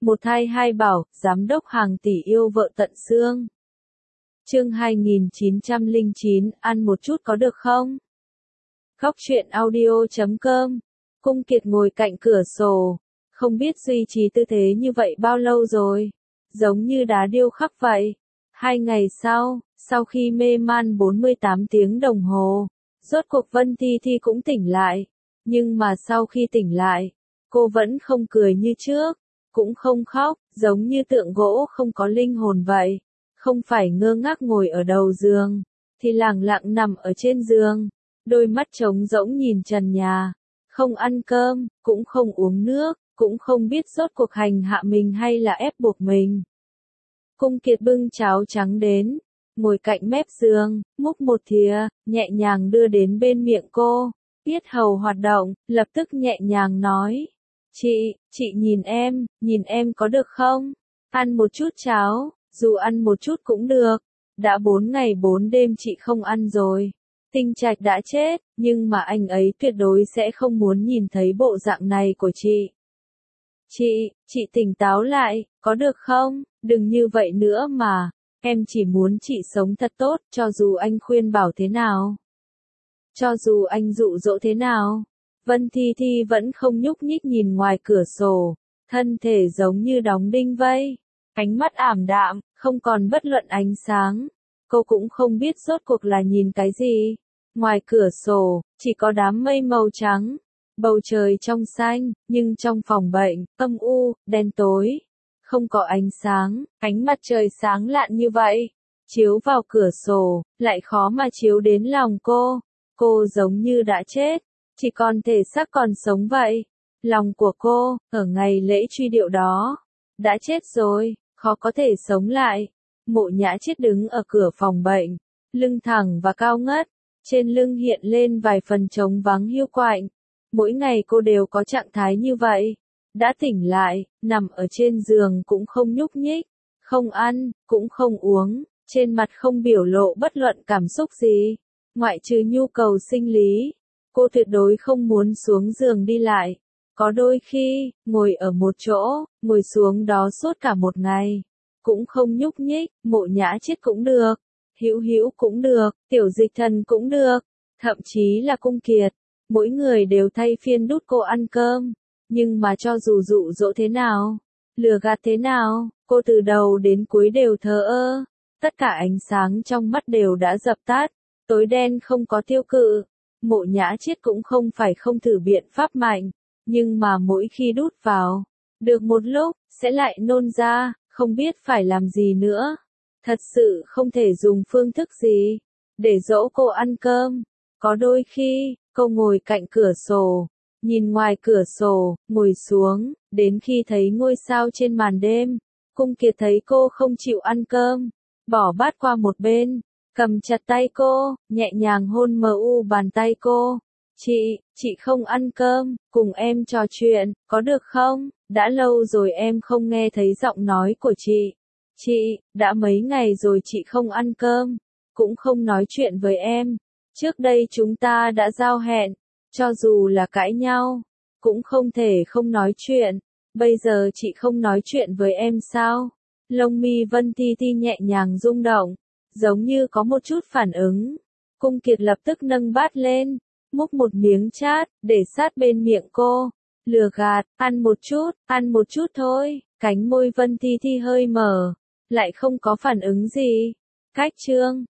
Một thai hai bảo, giám đốc hàng tỷ yêu vợ tận xương. Chương 2909, ăn một chút có được không? Góc truyện audio.com. Cung Kiệt ngồi cạnh cửa sổ, không biết duy trì tư thế như vậy bao lâu rồi, giống như đá điêu khắc vậy. 2 ngày sau khi mê man 48 tiếng đồng hồ, rốt cuộc Vân Thi Thi cũng tỉnh lại, nhưng mà sau khi tỉnh lại, cô vẫn không cười như trước, cũng không khóc, giống như tượng gỗ không có linh hồn vậy, không phải ngơ ngác ngồi ở đầu giường, thì lẳng lặng nằm ở trên giường, đôi mắt trống rỗng nhìn trần nhà, không ăn cơm, cũng không uống nước, cũng không biết rốt cuộc hành hạ mình hay là ép buộc mình. Cung Kiệt bưng cháo trắng đến, ngồi cạnh mép giường, múc một thìa, nhẹ nhàng đưa đến bên miệng cô, yết hầu hoạt động, lập tức nhẹ nhàng nói. Chị nhìn em có được không? Ăn một chút cháo, dù ăn một chút cũng được. Đã 4 ngày 4 đêm chị không ăn rồi. Tinh Trạch đã chết, nhưng mà anh ấy tuyệt đối sẽ không muốn nhìn thấy bộ dạng này của chị. Chị tỉnh táo lại, có được không? Đừng như vậy nữa mà. Em chỉ muốn chị sống thật tốt, cho dù anh khuyên bảo thế nào. Cho dù anh dụ dỗ thế nào. Vân Thi Thi vẫn không nhúc nhích nhìn ngoài cửa sổ, thân thể giống như đóng đinh vây, ánh mắt ảm đạm, không còn bất luận ánh sáng. Cô cũng không biết rốt cuộc là nhìn cái gì. Ngoài cửa sổ, chỉ có đám mây màu trắng, bầu trời trong xanh, nhưng trong phòng bệnh, âm u, đen tối, không có ánh sáng, ánh mặt trời sáng lạn như vậy, chiếu vào cửa sổ, lại khó mà chiếu đến lòng cô. Cô giống như đã chết, chỉ còn thể xác còn sống vậy. Lòng của cô, ở ngày lễ truy điệu đó, đã chết rồi, khó có thể sống lại. Mộ Nhã Chết đứng ở cửa phòng bệnh, lưng thẳng và cao ngất, trên lưng hiện lên vài phần trống vắng hiu quạnh. Mỗi ngày cô đều có trạng thái như vậy. Đã tỉnh lại, nằm ở trên giường cũng không nhúc nhích, không ăn, cũng không uống, trên mặt không biểu lộ bất luận cảm xúc gì, ngoại trừ nhu cầu sinh lý. Cô tuyệt đối không muốn xuống giường đi lại. Có đôi khi, ngồi ở một chỗ, ngồi xuống đó suốt cả một ngày, cũng không nhúc nhích. Mộ Nhã Chết cũng được, Hữu Hữu cũng được, Tiểu Dịch Thần cũng được, thậm chí là Cung Kiệt, mỗi người đều thay phiên đút cô ăn cơm. Nhưng mà cho dù dụ dỗ thế nào, lừa gạt thế nào, cô từ đầu đến cuối đều thờ ơ. Tất cả ánh sáng trong mắt đều đã dập tắt, tối đen không có tiêu cự. Mộ Nhã Chết cũng không phải không thử biện pháp mạnh, nhưng mà mỗi khi đút vào, được một lúc, sẽ lại nôn ra, không biết phải làm gì nữa. Thật sự không thể dùng phương thức gì để dỗ cô ăn cơm. Có đôi khi, cô ngồi cạnh cửa sổ, nhìn ngoài cửa sổ, ngồi xuống, đến khi thấy ngôi sao trên màn đêm. Cung Kiệt thấy cô không chịu ăn cơm, bỏ bát qua một bên, cầm chặt tay cô, nhẹ nhàng hôn bàn tay cô. Chị không ăn cơm, cùng em trò chuyện, có được không? Đã lâu rồi em không nghe thấy giọng nói của chị. Đã mấy ngày rồi chị không ăn cơm, cũng không nói chuyện với em. Trước đây chúng ta đã giao hẹn, cho dù là cãi nhau, cũng không thể không nói chuyện. Bây giờ chị không nói chuyện với em sao? Lông mi Vân Thi Thi nhẹ nhàng rung động, giống như có một chút phản ứng. Cung Kiệt lập tức nâng bát lên, múc một miếng chát, để sát bên miệng cô. Lừa gạt, ăn một chút thôi. Cánh môi Vân Thi Thi hơi mở, lại không có phản ứng gì. Cách chương